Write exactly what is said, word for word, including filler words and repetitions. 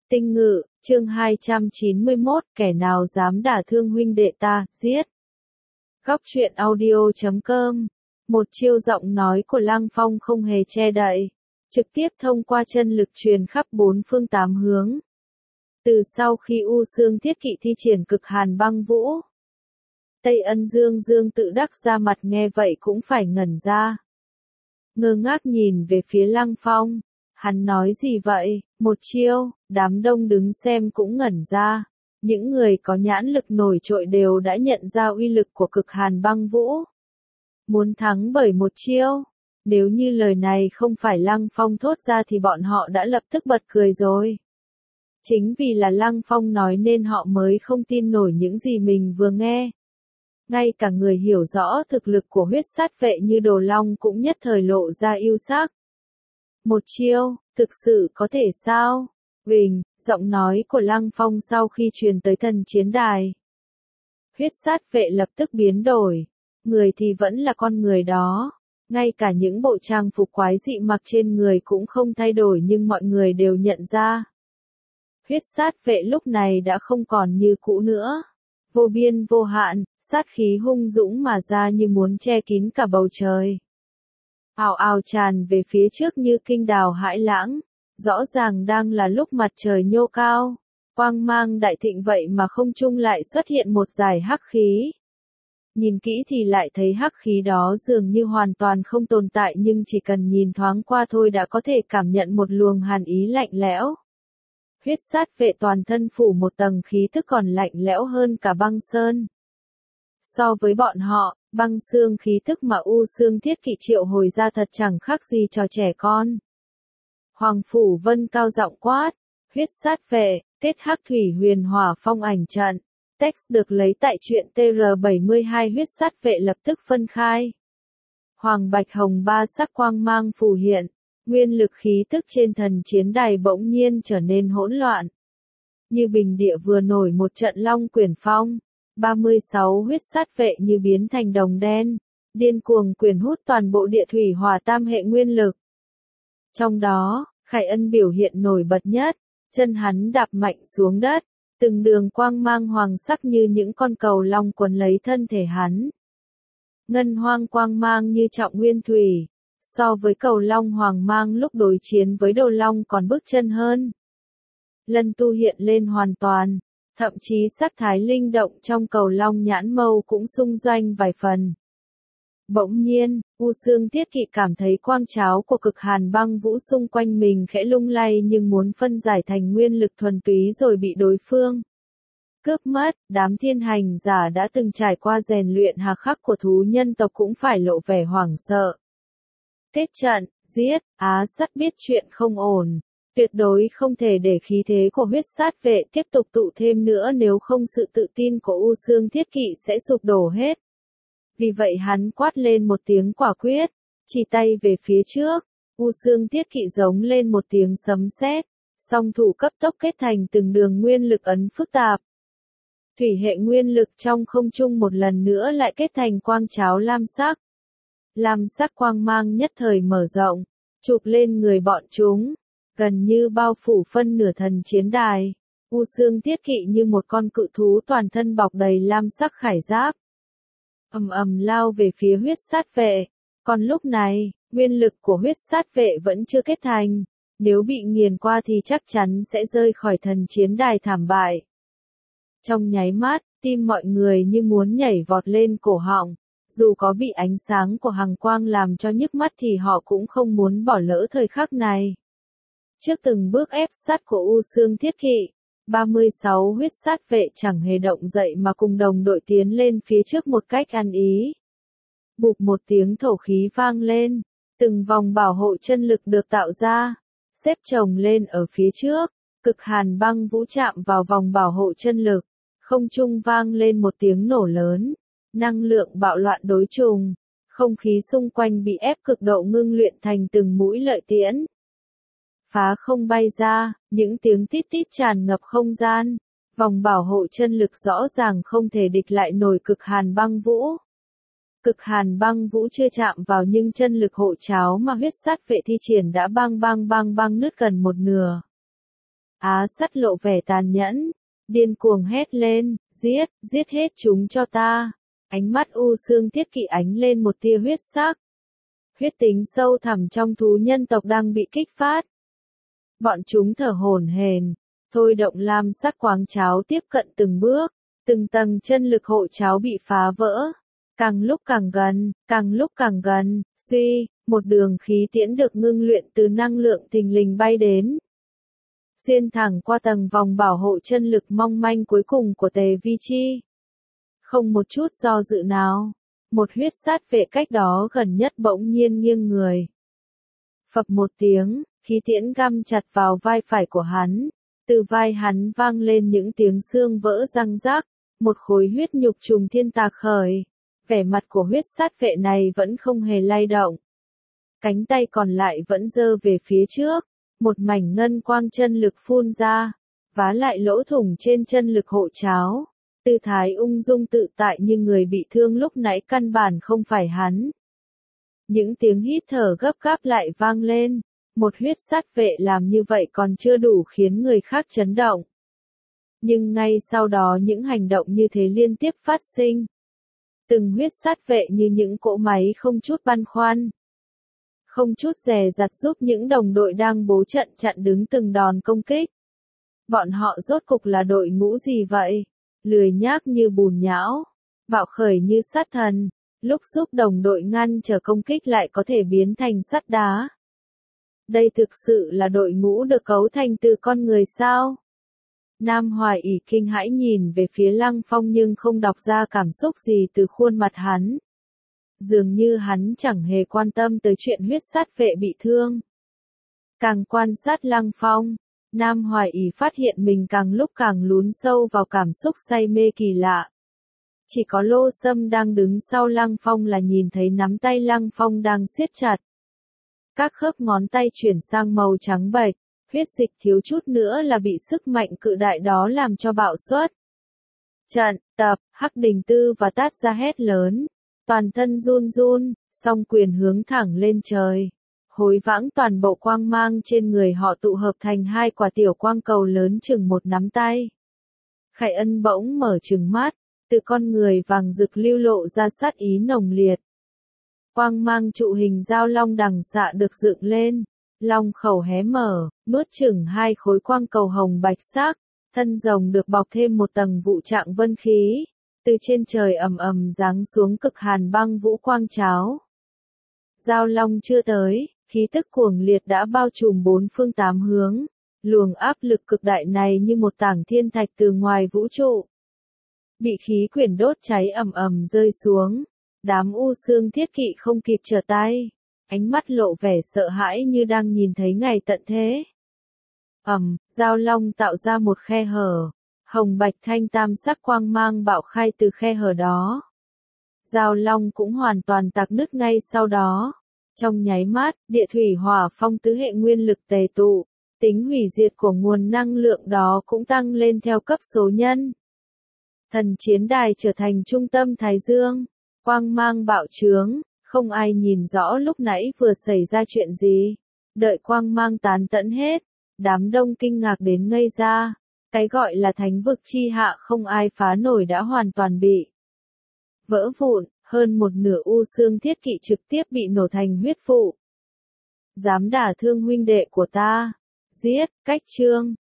Tinh Ngự, chương hai trăm chín mươi mốt, kẻ nào dám đả thương huynh đệ ta, giết. Góc truyện audio chấm com. Một chiêu giọng nói của Lăng Phong không hề che đậy, trực tiếp thông qua chân lực truyền khắp bốn phương tám hướng. Từ sau khi U Xương Thiết Kỵ thi triển cực hàn băng vũ, Tây Ân Dương Dương tự đắc ra mặt nghe vậy cũng phải ngẩn ra. Ngơ ngác nhìn về phía Lăng Phong, hắn nói gì vậy, một chiêu, đám đông đứng xem cũng ngẩn ra. Những người có nhãn lực nổi trội đều đã nhận ra uy lực của cực hàn băng vũ. Muốn thắng bởi một chiêu, nếu như lời này không phải Lăng Phong thốt ra thì bọn họ đã lập tức bật cười rồi. Chính vì là Lăng Phong nói nên họ mới không tin nổi những gì mình vừa nghe. Ngay cả người hiểu rõ thực lực của huyết sát vệ như Đồ Long cũng nhất thời lộ ra yêu sắc. Một chiêu, thực sự có thể sao? Vình, giọng nói của Lăng Phong sau khi truyền tới thần chiến đài. Huyết sát vệ lập tức biến đổi. Người thì vẫn là con người đó. Ngay cả những bộ trang phục quái dị mặc trên người cũng không thay đổi nhưng mọi người đều nhận ra. Huyết sát vệ lúc này đã không còn như cũ nữa. Vô biên vô hạn, sát khí hung dũng mà ra như muốn che kín cả bầu trời. Ào ào tràn về phía trước như kinh đào hãi lãng. Rõ ràng đang là lúc mặt trời nhô cao. Quang mang đại thịnh vậy mà không trung lại xuất hiện một dải hắc khí. Nhìn kỹ thì lại thấy hắc khí đó dường như hoàn toàn không tồn tại nhưng chỉ cần nhìn thoáng qua thôi đã có thể cảm nhận một luồng hàn ý lạnh lẽo. Huyết sát vệ toàn thân phủ một tầng khí tức còn lạnh lẽo hơn cả băng sơn. So với bọn họ, băng xương khí tức mà U Xương Thiết Kỵ triệu hồi ra thật chẳng khác gì trò trẻ con. Hoàng Phủ Vân cao giọng quát, huyết sát vệ, kết hắc thủy huyền hỏa phong ảnh trận. Text được lấy tại truyện T R bảy mươi hai huyết sát vệ lập tức phân khai. Hoàng bạch hồng ba sắc quang mang phù hiện. Nguyên lực khí tức trên thần chiến đài bỗng nhiên trở nên hỗn loạn. Như bình địa vừa nổi một trận long quyển phong. ba mươi sáu huyết sát vệ như biến thành đồng đen. Điên cuồng quyển hút toàn bộ địa thủy hỏa tam hệ nguyên lực. Trong đó, Khải Ân biểu hiện nổi bật nhất. Chân hắn đạp mạnh xuống đất. Từng đường quang mang hoàng sắc như những con cầu long quấn lấy thân thể hắn. Ngân hoang quang mang như trọng nguyên thủy. So với cầu long hoàng mang lúc đối chiến với Đồ Long còn bước chân hơn. Lân tu hiện lên hoàn toàn. Thậm chí sắc thái linh động trong cầu long nhãn mâu cũng xung doanh vài phần. Bỗng nhiên, U Xương Thiết Kỵ cảm thấy quang tráo của cực hàn băng vũ xung quanh mình khẽ lung lay nhưng muốn phân giải thành nguyên lực thuần túy rồi bị đối phương cướp mất. Đám thiên hành giả đã từng trải qua rèn luyện hà khắc của thú nhân tộc cũng phải lộ vẻ hoảng sợ. Kết trận, giết, Á Sắt biết chuyện không ổn. Tuyệt đối không thể để khí thế của huyết sát vệ tiếp tục tụ thêm nữa nếu không sự tự tin của U Xương Thiết Kỵ sẽ sụp đổ hết. Vì vậy hắn quát lên một tiếng quả quyết, chỉ tay về phía trước. U Xương Thiết Kỵ giống lên một tiếng sấm sét, song thủ cấp tốc kết thành từng đường nguyên lực ấn phức tạp. Thủy hệ nguyên lực trong không trung một lần nữa lại kết thành quang tráo lam sắc. Lam sắc quang mang nhất thời mở rộng, chụp lên người bọn chúng, gần như bao phủ phân nửa thần chiến đài. U Xương Thiết Kỵ như một con cự thú toàn thân bọc đầy lam sắc khải giáp. Ầm ầm lao về phía huyết sát vệ. Còn lúc này, nguyên lực của huyết sát vệ vẫn chưa kết thành. Nếu bị nghiền qua thì chắc chắn sẽ rơi khỏi thần chiến đài thảm bại. Trong nháy mắt, tim mọi người như muốn nhảy vọt lên cổ họng. Dù có bị ánh sáng của hằng quang làm cho nhức mắt thì họ cũng không muốn bỏ lỡ thời khắc này. Trước từng bước ép sát của U Xương Thiết Kỵ, ba mươi sáu huyết sát vệ chẳng hề động dậy mà cùng đồng đội tiến lên phía trước một cách ăn ý. Bụp một tiếng thổ khí vang lên, từng vòng bảo hộ chân lực được tạo ra, xếp chồng lên ở phía trước, cực hàn băng vũ chạm vào vòng bảo hộ chân lực, không trung vang lên một tiếng nổ lớn, năng lượng bạo loạn đối trùng, không khí xung quanh bị ép cực độ ngưng luyện thành từng mũi lợi tiễn. Phá không bay ra, những tiếng tít tít tràn ngập không gian, vòng bảo hộ chân lực rõ ràng không thể địch lại nổi cực hàn băng vũ. Cực hàn băng vũ chưa chạm vào nhưng chân lực hộ cháo mà huyết sát vệ thi triển đã bang bang bang bang nứt gần một nửa. Á Sắt lộ vẻ tàn nhẫn, điên cuồng hét lên, giết, giết hết chúng cho ta. Ánh mắt U Xương Thiết Kỵ ánh lên một tia huyết sắc. Huyết tính sâu thẳm trong thú nhân tộc đang bị kích phát. Bọn chúng thở hổn hển, thôi động lam sắc quáng cháo tiếp cận từng bước, từng tầng chân lực hộ cháo bị phá vỡ. Càng lúc càng gần, càng lúc càng gần, suy, một đường khí tiễn được ngưng luyện từ năng lượng thình lình bay đến. Xuyên thẳng qua tầng vòng bảo hộ chân lực mong manh cuối cùng của Tề Vi Chi. Không một chút do dự nào, một huyết sát vệ cách đó gần nhất bỗng nhiên nghiêng người. Phập một tiếng, khí tiễn găm chặt vào vai phải của hắn, từ vai hắn vang lên những tiếng xương vỡ răng rác, một khối huyết nhục trùng thiên tạc khởi. Vẻ mặt của huyết sát vệ này vẫn không hề lay động. Cánh tay còn lại vẫn giơ về phía trước, một mảnh ngân quang chân lực phun ra, vá lại lỗ thủng trên chân lực hộ cháo. Tư thái ung dung tự tại như người bị thương lúc nãy căn bản không phải hắn. Những tiếng hít thở gấp gáp lại vang lên, một huyết sát vệ làm như vậy còn chưa đủ khiến người khác chấn động. Nhưng ngay sau đó những hành động như thế liên tiếp phát sinh. Từng huyết sát vệ như những cỗ máy không chút băn khoăn. Không chút dè dặt giúp những đồng đội đang bố trận chặn đứng từng đòn công kích. Bọn họ rốt cục là đội ngũ gì vậy? Lười nhác như bùn nhão, bạo khởi như sát thần, lúc giúp đồng đội ngăn trở công kích lại có thể biến thành sắt đá. Đây thực sự là đội ngũ được cấu thành từ con người sao? Nam Hoài ỷ kinh hãi nhìn về phía Lăng Phong nhưng không đọc ra cảm xúc gì từ khuôn mặt hắn. Dường như hắn chẳng hề quan tâm tới chuyện huyết sát vệ bị thương. Càng quan sát Lăng Phong, Nam Hoài ỷ phát hiện mình càng lúc càng lún sâu vào cảm xúc say mê kỳ lạ. Chỉ có Lô Sâm đang đứng sau Lăng Phong là nhìn thấy nắm tay Lăng Phong đang siết chặt. Các khớp ngón tay chuyển sang màu trắng bệch, huyết dịch thiếu chút nữa là bị sức mạnh cự đại đó làm cho bạo xuất. Trận, tập, Hắc Đình Tư và Tát ra hét lớn, toàn thân run run, song quyền hướng thẳng lên trời. Hối vãng toàn bộ quang mang trên người họ tụ hợp thành hai quả tiểu quang cầu lớn chừng một nắm tay. Khải Ân bỗng mở trừng mắt, từ con người vàng rực lưu lộ ra sát ý nồng liệt. Quang mang trụ hình dao long đằng xạ được dựng lên, long khẩu hé mở, nuốt chửng hai khối quang cầu hồng bạch sắc, thân rồng được bọc thêm một tầng vụ trạng vân khí, từ trên trời ầm ầm giáng xuống cực hàn băng vũ quang cháo. Dao long chưa tới, khí tức cuồng liệt đã bao trùm bốn phương tám hướng, luồng áp lực cực đại này như một tảng thiên thạch từ ngoài vũ trụ. Bị khí quyển đốt cháy ầm ầm rơi xuống, đám U Xương Thiết Kỵ không kịp trở tay, ánh mắt lộ vẻ sợ hãi như đang nhìn thấy ngày tận thế. Ầm, dao long tạo ra một khe hở, hồng bạch thanh tam sắc quang mang bạo khai từ khe hở đó. Dao long cũng hoàn toàn tạc nứt ngay sau đó. Trong nháy mắt, địa thủy hỏa phong tứ hệ nguyên lực tề tụ, tính hủy diệt của nguồn năng lượng đó cũng tăng lên theo cấp số nhân. Thần chiến đài trở thành trung tâm Thái Dương, quang mang bạo trướng, không ai nhìn rõ lúc nãy vừa xảy ra chuyện gì. Đợi quang mang tán tẫn hết, đám đông kinh ngạc đến ngây ra, cái gọi là thánh vực chi hạ không ai phá nổi đã hoàn toàn bị vỡ vụn, hơn một nửa U Xương Thiết Kỵ trực tiếp bị nổ thành huyết vụ. Dám đả thương huynh đệ của ta, giết, cách chương.